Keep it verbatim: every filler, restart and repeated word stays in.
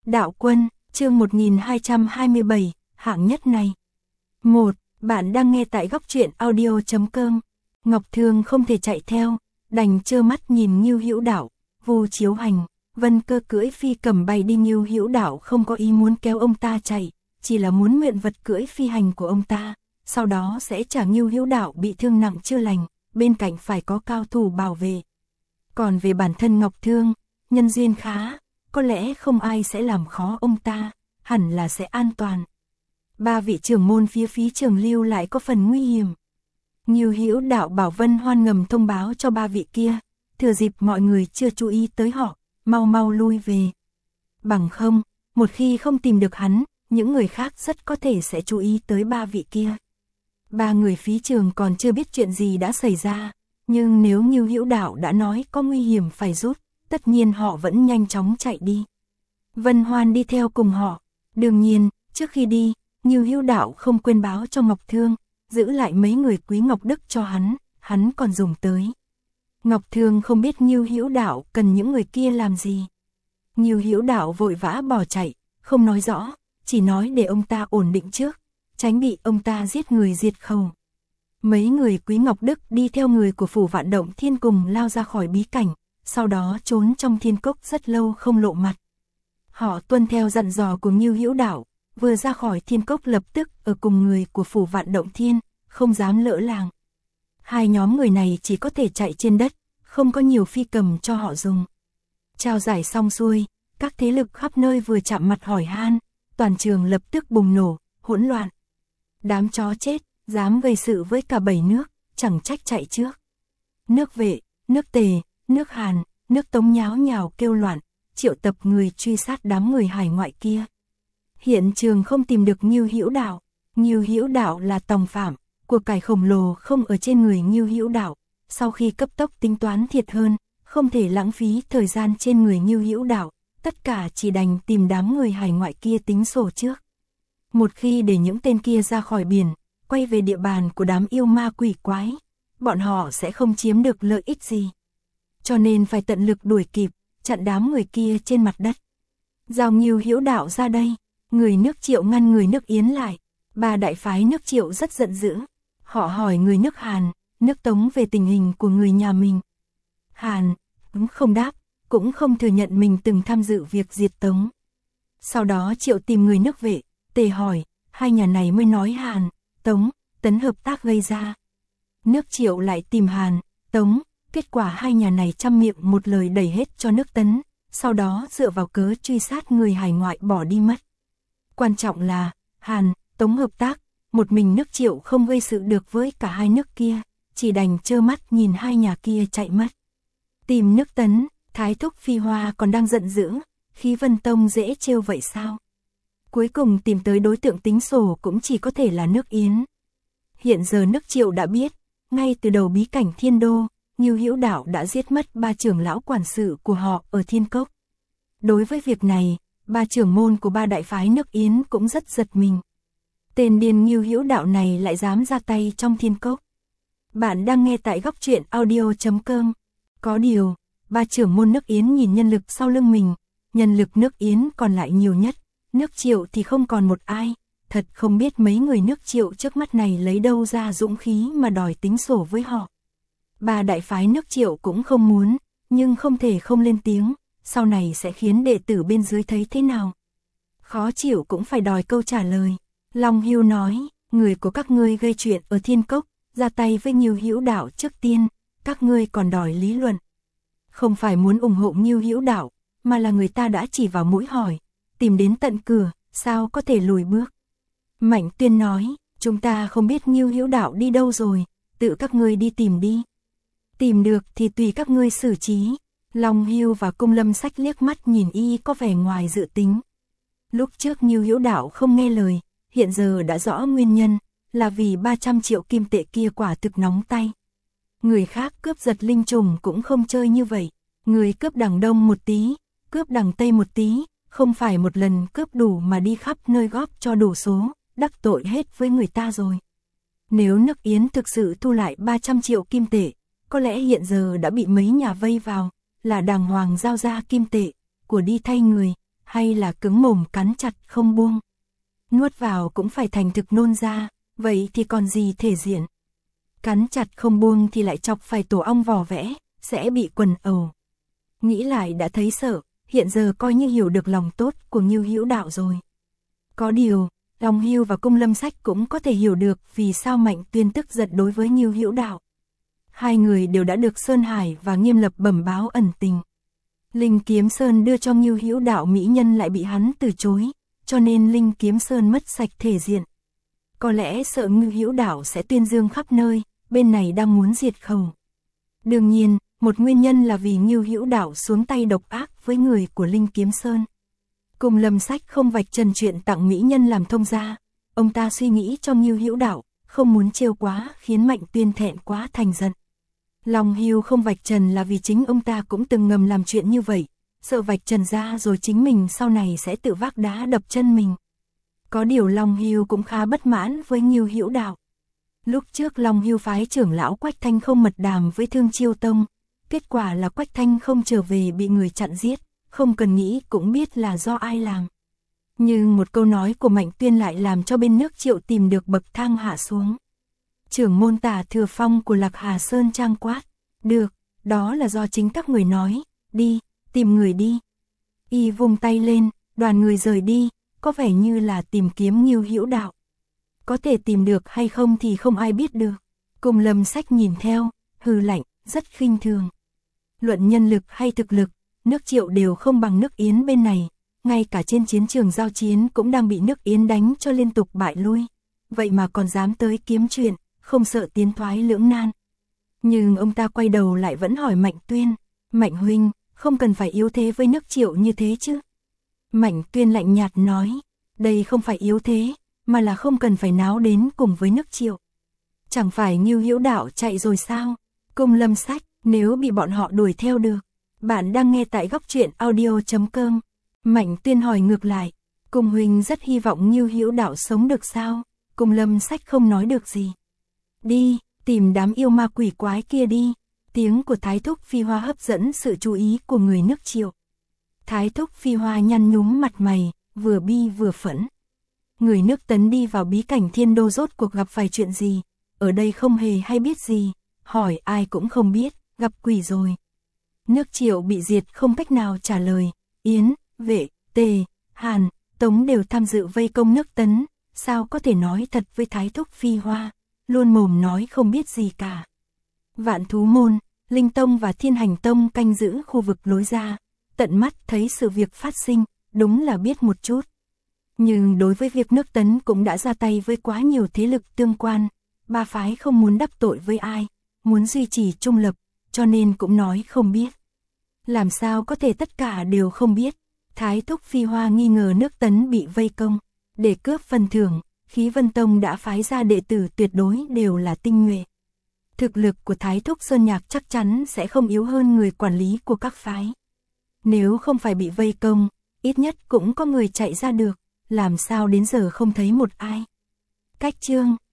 Đạo Quân, chương một nghìn hai trăm hai mươi bảy, hạng nhất này. một. Bạn đang nghe tại góc truyện audio chấm com. Ngọc Thường không thể chạy theo, đành trơ mắt nhìn Ngưu Hữu Đạo, Vu Chiếu Hành, Vân Cơ cưỡi phi cầm bay đi. Ngưu Hữu Đạo không có ý muốn kéo ông ta chạy, chỉ là muốn mượn vật cưỡi phi hành của ông ta, sau đó sẽ trả. Ngưu Hữu Đạo bị thương nặng chưa lành, bên cạnh phải có cao thủ bảo vệ. Còn về bản thân Ngọc Thương, nhân duyên khá, có lẽ không ai sẽ làm khó ông ta, hẳn là sẽ an toàn. Ba vị trưởng môn phía phí Trường Lưu lại có phần nguy hiểm. Ngưu Hữu Đạo bảo Vân Hoan ngầm thông báo cho ba vị kia, thừa dịp mọi người chưa chú ý tới họ, mau mau lui về. Bằng không, một khi không tìm được hắn, những người khác rất có thể sẽ chú ý tới ba vị kia. Ba người phí trường còn chưa biết chuyện gì đã xảy ra, nhưng nếu Ngưu Hữu Đạo đã nói có nguy hiểm phải rút, tất nhiên họ vẫn nhanh chóng chạy đi. Vân Hoan đi theo cùng họ. Đương nhiên, trước khi đi, Ngưu Hữu Đạo không quên báo cho Ngọc Thương, giữ lại mấy người quý ngọc đức cho hắn, hắn còn dùng tới. Ngọc Thương không biết Ngưu Hữu Đạo cần những người kia làm gì. Ngưu Hữu Đạo vội vã bỏ chạy, không nói rõ, chỉ nói để ông ta ổn định trước, tránh bị ông ta giết người diệt khẩu. Mấy người quý ngọc đức đi theo người của phủ Vạn Động Thiên cùng lao ra khỏi bí cảnh, sau đó trốn trong thiên cốc rất lâu không lộ mặt. Họ tuân theo dặn dò của Ngưu Hữu Đạo, vừa ra khỏi thiên cốc lập tức ở cùng người của phủ Vạn Động Thiên, không dám lỡ làng. Hai nhóm người này chỉ có thể chạy trên đất, không có nhiều phi cầm cho họ dùng. Trao giải xong xuôi, các thế lực khắp nơi vừa chạm mặt hỏi han, toàn trường lập tức bùng nổ, hỗn loạn. Đám chó chết, dám gây sự với cả bảy nước, chẳng trách chạy trước. Nước Vệ, nước Tề, nước Hàn, nước Tống nháo nhào kêu loạn, triệu tập người truy sát đám người hải ngoại kia. Hiện trường không tìm được Ngưu Hữu Đạo. Ngưu Hữu Đạo là tòng phạm, của cải khổng lồ không ở trên người Ngưu Hữu Đạo. Sau khi cấp tốc tính toán thiệt hơn, không thể lãng phí thời gian trên người Ngưu Hữu Đạo, tất cả chỉ đành tìm đám người hải ngoại kia tính sổ trước. Một khi để những tên kia ra khỏi biển, quay về địa bàn của đám yêu ma quỷ quái, bọn họ sẽ không chiếm được lợi ích gì. Cho nên phải tận lực đuổi kịp, chặn đám người kia trên mặt đất. Giao Ngưu Hữu Đạo ra đây, người nước Triệu ngăn người nước Yến lại. Ba đại phái nước Triệu rất giận dữ. Họ hỏi người nước Hàn, nước Tống về tình hình của người nhà mình. Hàn cũng không đáp, cũng không thừa nhận mình từng tham dự việc diệt Tống. Sau đó Triệu tìm người nước Vệ, Tề hỏi, hai nhà này mới nói Hàn, Tống, Tấn hợp tác gây ra. Nước Triệu lại tìm Hàn, Tống, kết quả hai nhà này trăm miệng một lời đẩy hết cho nước Tấn, sau đó dựa vào cớ truy sát người hải ngoại bỏ đi mất. Quan trọng là, Hàn, Tống hợp tác, một mình nước Triệu không gây sự được với cả hai nước kia, chỉ đành trơ mắt nhìn hai nhà kia chạy mất. Tìm nước Tấn, Thái Thúc Phi Hoa còn đang giận dữ, Khí Vân Tông dễ trêu vậy sao? Cuối cùng tìm tới đối tượng tính sổ cũng chỉ có thể là nước Yến. Hiện giờ nước Triệu đã biết, ngay từ đầu bí cảnh Thiên Đô, Ngưu Hữu Đạo đã giết mất ba trưởng lão quản sự của họ ở Thiên Cốc. Đối với việc này, ba trưởng môn của ba đại phái nước Yến cũng rất giật mình. Tên điên Ngưu Hữu Đạo này lại dám ra tay trong Thiên Cốc. Bạn đang nghe tại góc truyện audio chấm com. Có điều, ba trưởng môn nước Yến nhìn nhân lực sau lưng mình, nhân lực nước Yến còn lại nhiều nhất, nước Triệu thì không còn một ai, thật không biết mấy người nước Triệu trước mắt này lấy đâu ra dũng khí mà đòi tính sổ với họ. Ba đại phái nước Triệu cũng không muốn, nhưng không thể không lên tiếng, sau này sẽ khiến đệ tử bên dưới thấy thế nào. Khó chịu cũng phải đòi câu trả lời. Long Hưu nói, người của các ngươi gây chuyện ở Thiên Cốc, ra tay với Ngưu Hữu Đạo trước tiên, các ngươi còn đòi lý luận. Không phải muốn ủng hộ Ngưu Hữu Đạo, mà là người ta đã chỉ vào mũi hỏi, tìm đến tận cửa, sao có thể lùi bước. Mạnh Tuyên nói, chúng ta không biết Ngưu Hữu Đạo đi đâu rồi, tự các ngươi đi tìm đi. Tìm được thì tùy các ngươi xử trí. Long Hưu và Cung Lâm Sách liếc mắt nhìn y có vẻ ngoài dự tính. Lúc trước Ngưu Hữu Đạo không nghe lời, hiện giờ đã rõ nguyên nhân, là vì ba trăm triệu kim tệ kia quả thực nóng tay. Người khác cướp giật linh trùng cũng không chơi như vậy, người cướp đằng đông một tí, cướp đằng tây một tí, không phải một lần cướp đủ mà đi khắp nơi góp cho đủ số, đắc tội hết với người ta rồi. Nếu nước Yến thực sự thu lại ba trăm triệu kim tệ, có lẽ hiện giờ đã bị mấy nhà vây vào, là đàng hoàng giao ra kim tệ, của đi thay người, hay là cứng mồm cắn chặt không buông. Nuốt vào cũng phải thành thực nôn ra, vậy thì còn gì thể diện. Cắn chặt không buông thì lại chọc phải tổ ong vò vẽ, sẽ bị quần ẩu. Nghĩ lại đã thấy sợ, hiện giờ coi như hiểu được lòng tốt của Ngưu Hữu Đạo rồi. Có điều, Long Hưu và Cung Lâm Sách cũng có thể hiểu được vì sao Mạnh Tuyên tức giận đối với Ngưu Hữu Đạo. Hai người đều đã được Sơn Hải và Nghiêm Lập bẩm báo ẩn tình. Linh Kiếm Sơn đưa cho Ngưu Hữu Đạo mỹ nhân lại bị hắn từ chối, cho nên Linh Kiếm Sơn mất sạch thể diện. Có lẽ sợ Ngưu Hữu Đạo sẽ tuyên dương khắp nơi, bên này đang muốn diệt khẩu. Đương nhiên, một nguyên nhân là vì Ngưu Hữu Đạo xuống tay độc ác với người của Linh Kiếm Sơn. Cung Lâm Sách không vạch trần chuyện tặng mỹ nhân làm thông gia, ông ta suy nghĩ cho Ngưu Hữu Đạo, không muốn trêu quá khiến Mạnh Tuyên thẹn quá thành giận. Long Hưu không vạch trần là vì chính ông ta cũng từng ngầm làm chuyện như vậy, sợ vạch trần ra rồi chính mình sau này sẽ tự vác đá đập chân mình. Có điều Long Hưu cũng khá bất mãn với Ngưu Hữu Đạo. Lúc trước Long Hưu phái trưởng lão Quách Thanh không mật đàm với Thương Chiêu Tông, kết quả là Quách Thanh không trở về bị người chặn giết, không cần nghĩ cũng biết là do ai làm. Nhưng một câu nói của Mạnh Tuyên lại làm cho bên nước Triệu tìm được bậc thang hạ xuống. Trưởng môn Tả Thừa Phong của Lạc Hà Sơn trang quát, được, đó là do chính các người nói, đi, tìm người đi. Y vung tay lên, đoàn người rời đi, có vẻ như là tìm kiếm Ngưu Hữu Đạo. Có thể tìm được hay không thì không ai biết được. Cung Lâm Sách nhìn theo, hừ lạnh, rất khinh thường. Luận nhân lực hay thực lực, nước Triệu đều không bằng nước Yến bên này, ngay cả trên chiến trường giao chiến cũng đang bị nước Yến đánh cho liên tục bại lui. Vậy mà còn dám tới kiếm chuyện, không sợ tiến thoái lưỡng nan. Nhưng ông ta quay đầu lại vẫn hỏi Mạnh Tuyên, Mạnh huynh, không cần phải yếu thế với nước Triệu như thế chứ. Mạnh Tuyên lạnh nhạt nói, đây không phải yếu thế, mà là không cần phải náo đến cùng với nước Triệu. Chẳng phải Ngưu Hữu Đạo chạy rồi sao? Cung Lâm Sách, nếu bị bọn họ đuổi theo được. Bạn đang nghe tại góc truyện audio chấm com. Mạnh Tuyên hỏi ngược lại, Cung huynh rất hy vọng Ngưu Hữu Đạo sống được sao? Cung Lâm Sách không nói được gì. Đi, tìm đám yêu ma quỷ quái kia đi. Tiếng của Thái Thúc Phi Hoa hấp dẫn sự chú ý của người nước Triệu. Thái Thúc Phi Hoa nhăn nhúm mặt mày, vừa bi vừa phẫn. Người nước Tấn đi vào bí cảnh Thiên Đô rốt cuộc gặp phải chuyện gì, ở đây không hề hay biết gì, hỏi ai cũng không biết, gặp quỷ rồi. Nước Triệu bị diệt không cách nào trả lời, Yến, Vệ, Tề, Hàn, Tống đều tham dự vây công nước Tấn, sao có thể nói thật với Thái Thúc Phi Hoa, luôn mồm nói không biết gì cả. Vạn Thú Môn, Linh Tông và Thiên Hành Tông canh giữ khu vực lối ra, tận mắt thấy sự việc phát sinh, đúng là biết một chút. Nhưng đối với việc nước Tấn cũng đã ra tay với quá nhiều thế lực tương quan, ba phái không muốn đắc tội với ai, muốn duy trì trung lập, cho nên cũng nói không biết. Làm sao có thể tất cả đều không biết? Thái Thúc Phi Hoa nghi ngờ nước Tấn bị vây công, để cướp phần thưởng, Khí Vân Tông đã phái ra đệ tử tuyệt đối đều là tinh nhuệ. Thực lực của Thái Thúc Sơn Nhạc chắc chắn sẽ không yếu hơn người quản lý của các phái. Nếu không phải bị vây công, ít nhất cũng có người chạy ra được, làm sao đến giờ không thấy một ai. Cách chương